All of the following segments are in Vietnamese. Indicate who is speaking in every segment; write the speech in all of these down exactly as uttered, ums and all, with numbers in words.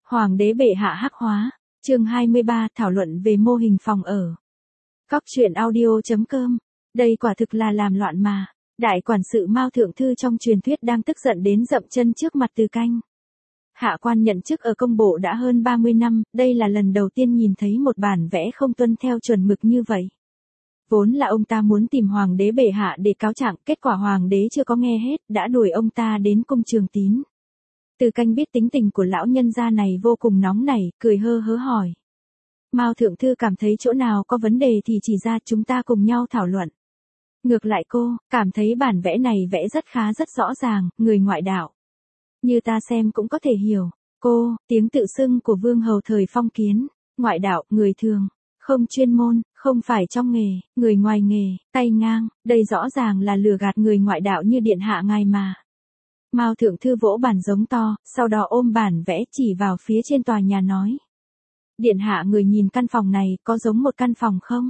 Speaker 1: Hoàng đế bệ hạ hắc hóa, chương hai mươi ba thảo luận về mô hình phòng ở. Cóc truyện audio chấm com, đây quả thực là làm loạn mà. Đại quản sự Mao Thượng Thư trong truyền thuyết đang tức giận đến dậm chân trước mặt Từ Canh. Hạ quan nhận chức ở công bộ đã hơn ba mươi năm, đây là lần đầu tiên nhìn thấy một bản vẽ không tuân theo chuẩn mực như vậy. Vốn là ông ta muốn tìm Hoàng đế bệ hạ để cáo trạng, kết quả Hoàng đế chưa có nghe hết, đã đuổi ông ta đến cung Trường Tín. Từ Canh biết tính tình của lão nhân gia này vô cùng nóng nảy, cười hơ hớ hỏi. Mao Thượng Thư cảm thấy chỗ nào có vấn đề thì chỉ ra, chúng ta cùng nhau thảo luận. Ngược lại cô, cảm thấy bản vẽ này vẽ rất khá, rất rõ ràng, người ngoại đạo. Như ta xem cũng có thể hiểu. Cô, tiếng tự xưng của vương hầu thời phong kiến, ngoại đạo, người thường, không chuyên môn, không phải trong nghề, người ngoài nghề, tay ngang, đây rõ ràng là lừa gạt người ngoại đạo như điện hạ ngài mà. Mao Thượng Thư vỗ bàn giống to, sau đó ôm bản vẽ chỉ vào phía trên tòa nhà nói. Điện hạ, người nhìn căn phòng này, có giống một căn phòng không?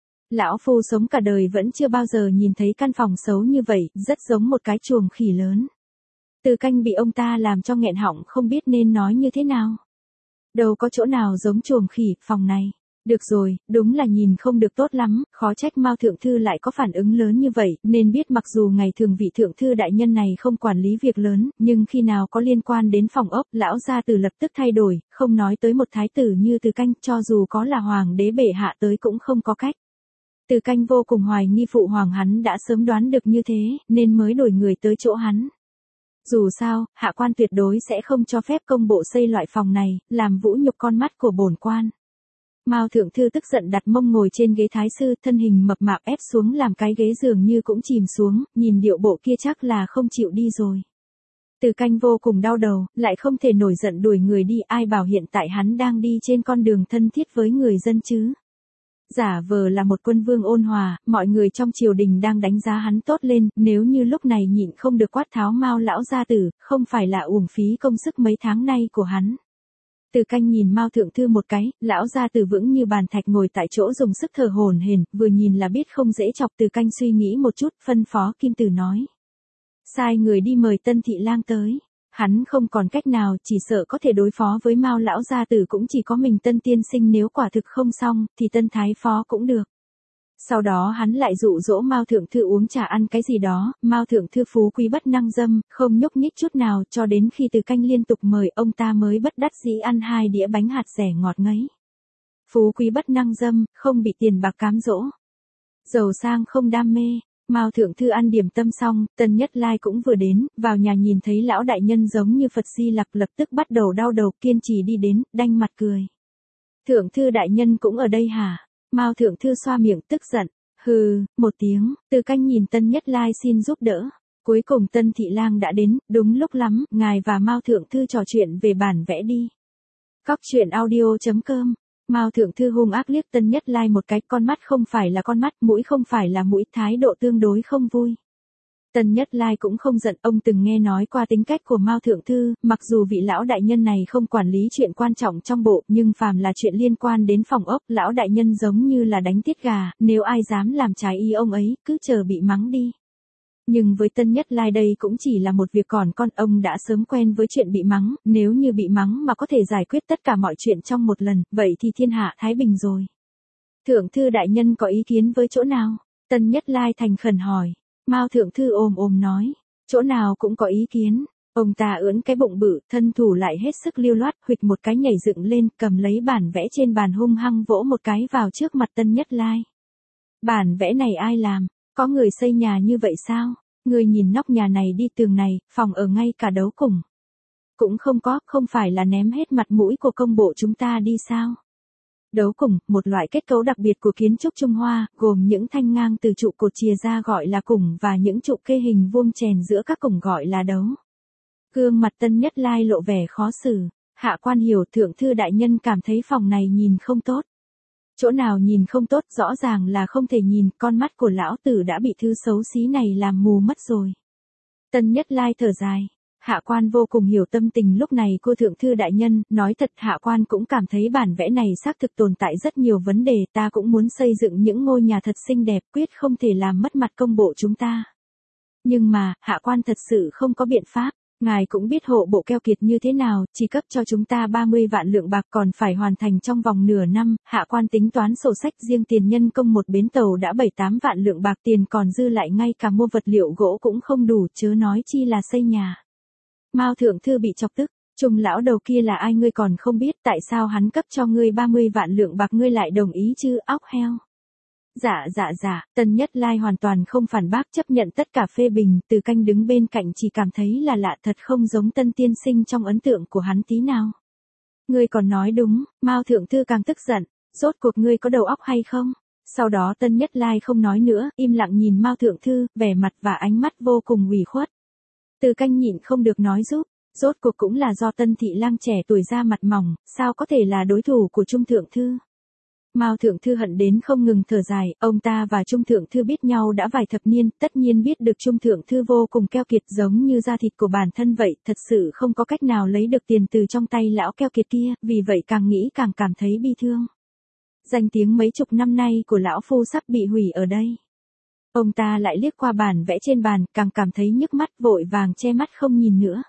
Speaker 1: Lão phu sống cả đời vẫn chưa bao giờ nhìn thấy căn phòng xấu như vậy, rất giống một cái chuồng khỉ lớn. Từ Canh bị ông ta làm cho nghẹn họng không biết nên nói như thế nào. Đâu có chỗ nào giống chuồng khỉ, phòng này. Được rồi, đúng là nhìn không được tốt lắm, khó trách Mao Thượng Thư lại có phản ứng lớn như vậy, nên biết mặc dù ngày thường vị Thượng Thư đại nhân này không quản lý việc lớn, nhưng khi nào có liên quan đến phòng ốc, lão gia tử lập tức thay đổi, không nói tới một thái tử như Từ Canh, cho dù có là Hoàng đế bệ hạ tới cũng không có cách. Từ Canh vô cùng hoài nghi phụ hoàng hắn đã sớm đoán được như thế, nên mới đổi người tới chỗ hắn. Dù sao, hạ quan tuyệt đối sẽ không cho phép công bộ xây loại phòng này, làm vũ nhục con mắt của bổn quan. Mao Thượng Thư tức giận đặt mông ngồi trên ghế thái sư, thân hình mập mạp ép xuống làm cái ghế dường như cũng chìm xuống, nhìn điệu bộ kia chắc là không chịu đi rồi. Từ Canh vô cùng đau đầu, lại không thể nổi giận đuổi người đi, ai bảo hiện tại hắn đang đi trên con đường thân thiết với người dân chứ. Giả vờ là một quân vương ôn hòa, mọi người trong triều đình đang đánh giá hắn tốt lên, nếu như lúc này nhịn không được quát tháo Mao lão gia tử, không phải là uổng phí công sức mấy tháng nay của hắn. Từ Canh nhìn Mao Thượng Thư một cái, lão gia tử vững như bàn thạch ngồi tại chỗ dùng sức thở hổn hển, vừa nhìn là biết không dễ chọc. Từ Canh suy nghĩ một chút, phân phó Kim Tử nói. Sai người đi mời Tân Thị Lang tới. Hắn không còn cách nào, chỉ sợ có thể đối phó với Mao lão gia tử cũng chỉ có mình Tân tiên sinh, nếu quả thực không xong, thì Tân thái phó cũng được. Sau đó hắn lại dụ dỗ Mao Thượng Thư uống trà ăn cái gì đó, Mao Thượng Thư phú quý bất năng dâm, không nhúc nhích chút nào, cho đến khi Từ Canh liên tục mời ông ta mới bất đắc dĩ ăn hai đĩa bánh hạt dẻ ngọt ngấy. Phú quý bất năng dâm, không bị tiền bạc cám dỗ. Giàu sang không đam mê. Mao Thượng Thư ăn điểm tâm xong, Tân Nhất Lai cũng vừa đến, vào nhà nhìn thấy lão đại nhân giống như Phật Di Lặc, lập tức bắt đầu đau đầu, kiên trì đi đến, đanh mặt cười. Thượng Thư đại nhân cũng ở đây hả? Mao Thượng Thư xoa miệng tức giận, hừ, một tiếng. Từ Canh nhìn Tân Nhất Lai xin giúp đỡ. Cuối cùng Tân Thị Lang đã đến, đúng lúc lắm, ngài và Mao Thượng Thư trò chuyện về bản vẽ đi. Cóc truyện audio chấm com. Mao Thượng Thư hung ác liếc Tân Nhất Lai một cái, con mắt không phải là con mắt, mũi không phải là mũi, thái độ tương đối không vui. Tân Nhất Lai cũng không giận, ông từng nghe nói qua tính cách của Mao Thượng Thư, mặc dù vị lão đại nhân này không quản lý chuyện quan trọng trong bộ, nhưng phàm là chuyện liên quan đến phòng ốc, lão đại nhân giống như là đánh tiết gà, nếu ai dám làm trái ý ông ấy, cứ chờ bị mắng đi. Nhưng với Tân Nhất Lai đây cũng chỉ là một việc còn con, ông đã sớm quen với chuyện bị mắng, nếu như bị mắng mà có thể giải quyết tất cả mọi chuyện trong một lần, vậy thì thiên hạ thái bình rồi. Thượng Thư đại nhân có ý kiến với chỗ nào? Tân Nhất Lai thành khẩn hỏi. Mao Thượng Thư ồm ồm nói, chỗ nào cũng có ý kiến. Ông ta ưỡn cái bụng bự, thân thủ lại hết sức lưu loát, huỵch một cái nhảy dựng lên, cầm lấy bản vẽ trên bàn hung hăng vỗ một cái vào trước mặt Tân Nhất Lai. Bản vẽ này ai làm? Có người xây nhà như vậy sao? Người nhìn nóc nhà này đi, tường này, phòng ở ngay cả đấu cùng. Cũng không có, không phải là ném hết mặt mũi của công bộ chúng ta đi sao? Đấu cùng, một loại kết cấu đặc biệt của kiến trúc Trung Hoa, gồm những thanh ngang từ trụ cột chìa ra gọi là cùng và những trụ kê hình vuông chèn giữa các cùng gọi là đấu. Gương mặt Tân Nhất Lai lộ vẻ khó xử. Hạ quan hiểu, Thượng Thư đại nhân cảm thấy phòng này nhìn không tốt. Chỗ nào nhìn không tốt, rõ ràng là không thể nhìn, con mắt của lão tử đã bị thứ xấu xí này làm mù mất rồi. Tân Nhất Lai thở dài. Hạ quan vô cùng hiểu tâm tình lúc này cô Thượng Thư đại nhân, nói thật hạ quan cũng cảm thấy bản vẽ này xác thực tồn tại rất nhiều vấn đề, ta cũng muốn xây dựng những ngôi nhà thật xinh đẹp, quyết không thể làm mất mặt công bộ chúng ta. Nhưng mà, hạ quan thật sự không có biện pháp. Ngài cũng biết hộ bộ keo kiệt như thế nào, chỉ cấp cho chúng ta ba mươi vạn lượng bạc còn phải hoàn thành trong vòng nửa năm, hạ quan tính toán sổ sách riêng tiền nhân công một bến tàu đã bảy tám vạn lượng bạc tiền còn dư lại ngay cả mua vật liệu gỗ cũng không đủ chớ nói chi là xây nhà. Mao thượng thư bị chọc tức, Trung lão đầu kia là ai ngươi còn không biết tại sao hắn cấp cho ngươi ba mươi vạn lượng bạc ngươi lại đồng ý chứ óc heo. Dạ dạ dạ, Tân Nhất Lai hoàn toàn không phản bác chấp nhận tất cả phê bình, Từ Canh đứng bên cạnh chỉ cảm thấy là lạ thật không giống Tân tiên sinh trong ấn tượng của hắn tí nào. Ngươi còn nói đúng, Mao thượng thư càng tức giận, rốt cuộc ngươi có đầu óc hay không? Sau đó Tân Nhất Lai không nói nữa, im lặng nhìn Mao thượng thư, vẻ mặt và ánh mắt vô cùng ủy khuất. Từ Canh nhịn không được nói giúp, rốt cuộc cũng là do Tân thị lang trẻ tuổi ra mặt mỏng, sao có thể là đối thủ của Trung thượng thư. Mao thượng thư hận đến không ngừng thở dài, ông ta và Trung thượng thư biết nhau đã vài thập niên, tất nhiên biết được Trung thượng thư vô cùng keo kiệt giống như da thịt của bản thân vậy, thật sự không có cách nào lấy được tiền từ trong tay lão keo kiệt kia, vì vậy càng nghĩ càng cảm thấy bi thương. Danh tiếng mấy chục năm nay của lão phu sắp bị hủy ở đây. Ông ta lại liếc qua bản vẽ trên bàn, càng cảm thấy nhức mắt vội vàng che mắt không nhìn nữa.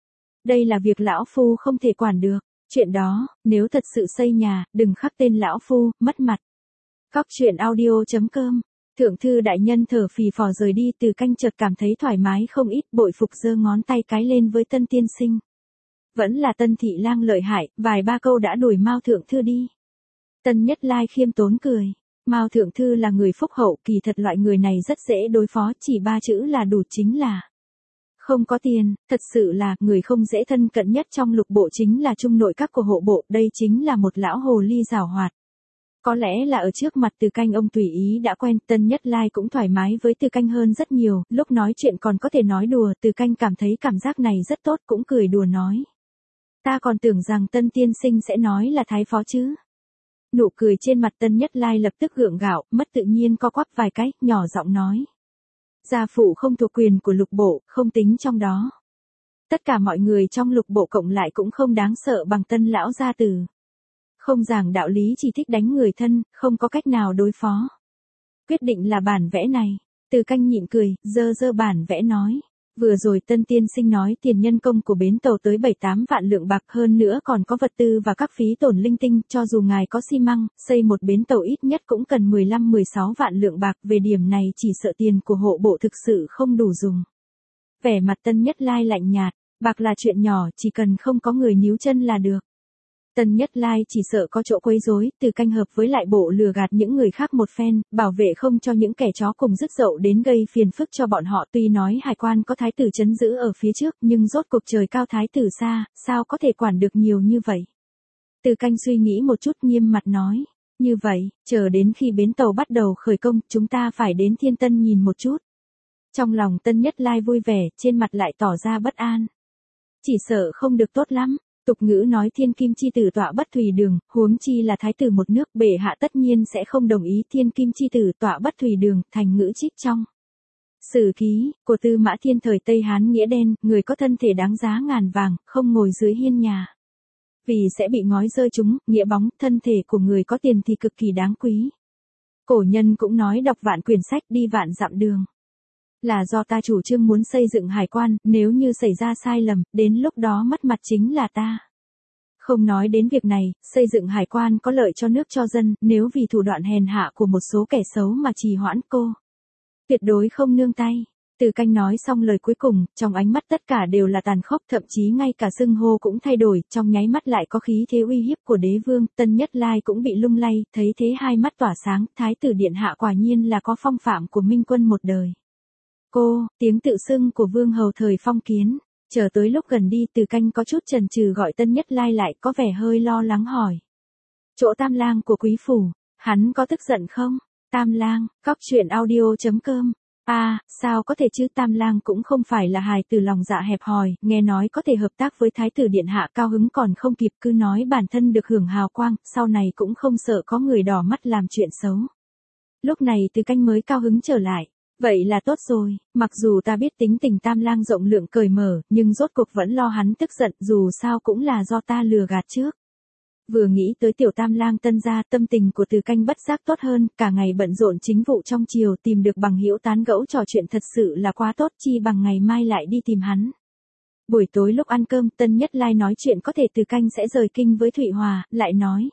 Speaker 1: Đây là việc lão phu không thể quản được. Chuyện đó, nếu thật sự xây nhà, đừng khắc tên lão phu, mất mặt. Cóc truyện audio chấm com. Thượng thư đại nhân thở phì phò rời đi, Từ Canh chợt cảm thấy thoải mái không ít, bội phục giơ ngón tay cái lên với Tân tiên sinh. Vẫn là Tân thị lang lợi hại, vài ba câu đã đuổi Mao thượng thư đi. Tân Nhất Lai khiêm tốn cười. Mao thượng thư là người phúc hậu, kỳ thật loại người này rất dễ đối phó, chỉ ba chữ là đủ chính là. Không có tiền, thật sự là, người không dễ thân cận nhất trong lục bộ chính là trung nội các của hộ bộ, đây chính là một lão hồ ly giảo hoạt. Có lẽ là ở trước mặt Từ Canh ông tùy ý đã quen, Tân Nhất Lai cũng thoải mái với Từ Canh hơn rất nhiều, lúc nói chuyện còn có thể nói đùa, Từ Canh cảm thấy cảm giác này rất tốt cũng cười đùa nói. Ta còn tưởng rằng Tân tiên sinh sẽ nói là thái phó chứ. Nụ cười trên mặt Tân Nhất Lai lập tức gượng gạo, mất tự nhiên co quắp vài cái, nhỏ giọng nói. Gia phụ không thuộc quyền của lục bộ, không tính trong đó. Tất cả mọi người trong lục bộ cộng lại cũng không đáng sợ bằng Tân lão gia tử. Không giảng đạo lý chỉ thích đánh người thân, không có cách nào đối phó. Quyết định là bản vẽ này. Từ Canh nhịn cười, dơ dơ bản vẽ nói. Vừa rồi Tân tiên sinh nói tiền nhân công của bến tàu tới bảy tám vạn lượng bạc, hơn nữa còn có vật tư và các phí tổn linh tinh, cho dù ngài có xi măng, xây một bến tàu ít nhất cũng cần mười lăm mười sáu vạn lượng bạc, về điểm này chỉ sợ tiền của hộ bộ thực sự không đủ dùng. Vẻ mặt Tân Nhất Lai lạnh nhạt, bạc là chuyện nhỏ, chỉ cần không có người níu chân là được. Tân Nhất Lai chỉ sợ có chỗ quấy rối, Từ Canh hợp với lại bộ lừa gạt những người khác một phen, bảo vệ không cho những kẻ chó cùng rứt dậu đến gây phiền phức cho bọn họ. Tuy nói hải quan có thái tử trấn giữ ở phía trước, nhưng rốt cuộc trời cao thái tử xa, sao có thể quản được nhiều như vậy. Từ Canh suy nghĩ một chút nghiêm mặt nói, như vậy, chờ đến khi bến tàu bắt đầu khởi công, chúng ta phải đến Thiên Tân nhìn một chút. Trong lòng Tân Nhất Lai vui vẻ, trên mặt lại tỏ ra bất an. Chỉ sợ không được tốt lắm. Tục ngữ nói thiên kim chi tử tọa bất thủy đường, huống chi là thái tử một nước, bệ hạ tất nhiên sẽ không đồng ý thiên kim chi tử tọa bất thủy đường, thành ngữ trích trong sử ký của Tư Mã Thiên thời Tây Hán nghĩa đen, người có thân thể đáng giá ngàn vàng, không ngồi dưới hiên nhà. Vì sẽ bị ngói rơi chúng, nghĩa bóng, thân thể của người có tiền thì cực kỳ đáng quý. Cổ nhân cũng nói đọc vạn quyển sách đi vạn dặm đường. Là do ta chủ trương muốn xây dựng hải quan, nếu như xảy ra sai lầm, đến lúc đó mất mặt chính là ta. Không nói đến việc này, xây dựng hải quan có lợi cho nước cho dân, nếu vì thủ đoạn hèn hạ của một số kẻ xấu mà trì hoãn cô. Tuyệt đối không nương tay. Từ Canh nói xong lời cuối cùng, trong ánh mắt tất cả đều là tàn khốc, thậm chí ngay cả xưng hô cũng thay đổi, trong nháy mắt lại có khí thế uy hiếp của đế vương. Tân Nhất Lai cũng bị lung lay, thấy thế hai mắt tỏa sáng, thái tử điện hạ quả nhiên là có phong phạm của minh quân một đời. Cô, tiếng tự xưng của vương hầu thời phong kiến, chờ tới lúc gần đi Từ Canh có chút chần chừ gọi Tân Nhất Lai lại, có vẻ hơi lo lắng hỏi. Chỗ Tam lang của quý phủ, hắn có tức giận không? Tam lang, cóc truyện audio chấm com. À, sao có thể chứ, Tam lang cũng không phải là hài tử lòng dạ hẹp hòi, nghe nói có thể hợp tác với thái tử điện hạ, cao hứng còn không kịp, cứ nói bản thân được hưởng hào quang, sau này cũng không sợ có người đỏ mắt làm chuyện xấu. Lúc này Từ Canh mới cao hứng trở lại. Vậy là tốt rồi, mặc dù ta biết tính tình Tam lang rộng lượng cởi mở, nhưng rốt cuộc vẫn lo hắn tức giận, dù sao cũng là do ta lừa gạt trước. Vừa nghĩ tới tiểu Tam lang tân gia, tâm tình của Từ Canh bất giác tốt hơn, cả ngày bận rộn chính vụ trong triều, tìm được bằng hữu tán gẫu trò chuyện thật sự là quá tốt, chi bằng ngày mai lại đi tìm hắn. Buổi tối lúc ăn cơm, Tân Nhất Lai nói chuyện có thể Từ Canh sẽ rời kinh với Thụy Hòa, lại nói.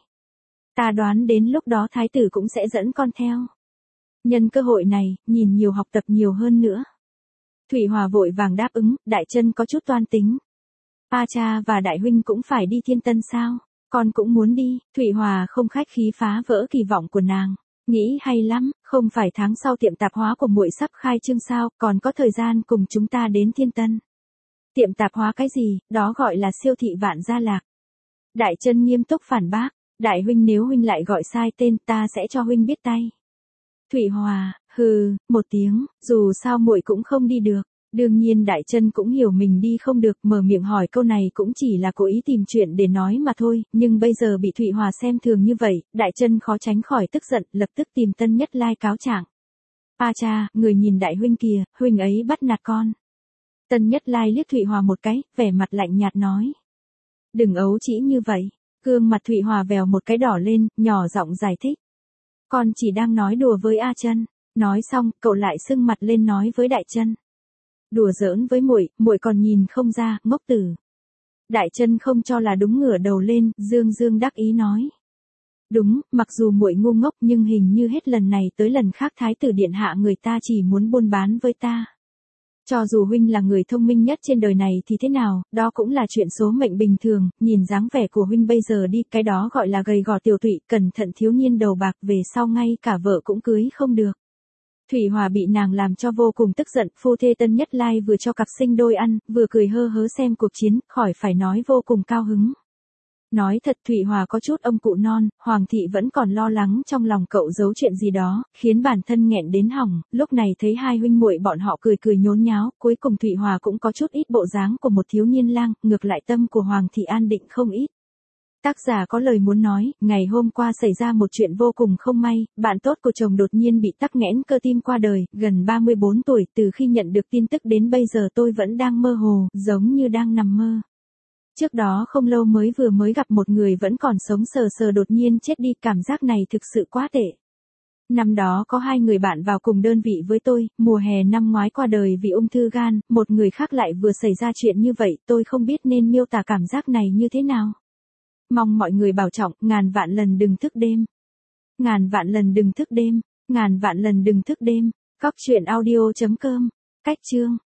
Speaker 1: Ta đoán đến lúc đó thái tử cũng sẽ dẫn con theo. Nhân cơ hội này, nhìn nhiều học tập nhiều hơn nữa. Thụy Hòa vội vàng đáp ứng, Đại Chân có chút toan tính. Pa cha và Đại huynh cũng phải đi Thiên Tân sao? Con cũng muốn đi. Thụy Hòa không khách khí phá vỡ kỳ vọng của nàng. Nghĩ hay lắm, không phải tháng sau tiệm tạp hóa của muội sắp khai trương sao, còn có thời gian cùng chúng ta đến Thiên Tân. Tiệm tạp hóa cái gì, đó gọi là siêu thị Vạn Gia Lạc. Đại Chân nghiêm túc phản bác, Đại huynh nếu huynh lại gọi sai tên ta sẽ cho huynh biết tay. Thụy Hòa, hừ, một tiếng, dù sao muội cũng không đi được. Đương nhiên Đại Chân cũng hiểu mình đi không được, mở miệng hỏi câu này cũng chỉ là cố ý tìm chuyện để nói mà thôi, nhưng bây giờ bị Thụy Hòa xem thường như vậy, Đại Chân khó tránh khỏi tức giận, lập tức tìm Tân Nhất Lai cáo trạng. Pa cha, người nhìn Đại huynh kìa, huynh ấy bắt nạt con. Tân Nhất Lai liếc Thụy Hòa một cái, vẻ mặt lạnh nhạt nói. Đừng ấu trĩ như vậy. Gương mặt Thụy Hòa vèo một cái đỏ lên, nhỏ giọng giải thích. Con chỉ đang nói đùa với A Chân. Nói xong, cậu lại sưng mặt lên nói với Đại Chân. Đùa giỡn với muội, muội còn nhìn không ra, ngốc tử. Đại Chân không cho là đúng, ngửa đầu lên, dương dương đắc ý nói. Đúng, mặc dù muội ngu ngốc nhưng hình như hết lần này tới lần khác thái tử điện hạ người ta chỉ muốn buôn bán với ta. Cho dù huynh là người thông minh nhất trên đời này thì thế nào, đó cũng là chuyện số mệnh bình thường, nhìn dáng vẻ của huynh bây giờ đi, cái đó gọi là gầy gò tiểu tụy, cẩn thận thiếu niên đầu bạc, về sau ngay cả vợ cũng cưới không được. Thụy Hòa bị nàng làm cho vô cùng tức giận, phu thê Tân Nhất Lai vừa cho cặp sinh đôi ăn, vừa cười hơ hớ xem cuộc chiến, khỏi phải nói vô cùng cao hứng. Nói thật Thụy Hòa có chút ông cụ non, Hoàng thị vẫn còn lo lắng trong lòng cậu giấu chuyện gì đó, khiến bản thân nghẹn đến hỏng, lúc này thấy hai huynh muội bọn họ cười cười nhốn nháo, cuối cùng Thụy Hòa cũng có chút ít bộ dáng của một thiếu niên lang, ngược lại tâm của Hoàng thị an định không ít. Tác giả có lời muốn nói, ngày hôm qua xảy ra một chuyện vô cùng không may, bạn tốt của chồng đột nhiên bị tắc nghẽn cơ tim qua đời, gần ba mươi bốn tuổi, từ khi nhận được tin tức đến bây giờ tôi vẫn đang mơ hồ, giống như đang nằm mơ. Trước đó không lâu mới vừa mới gặp một người vẫn còn sống sờ sờ đột nhiên chết đi, cảm giác này thực sự quá tệ. Năm đó có hai người bạn vào cùng đơn vị với tôi, mùa hè năm ngoái qua đời vì ung thư gan, một người khác lại vừa xảy ra chuyện như vậy, tôi không biết nên miêu tả cảm giác này như thế nào. Mong mọi người bảo trọng, ngàn vạn lần đừng thức đêm. Ngàn vạn lần đừng thức đêm, ngàn vạn lần đừng thức đêm. Cóc truyện audio chấm com. Cách chương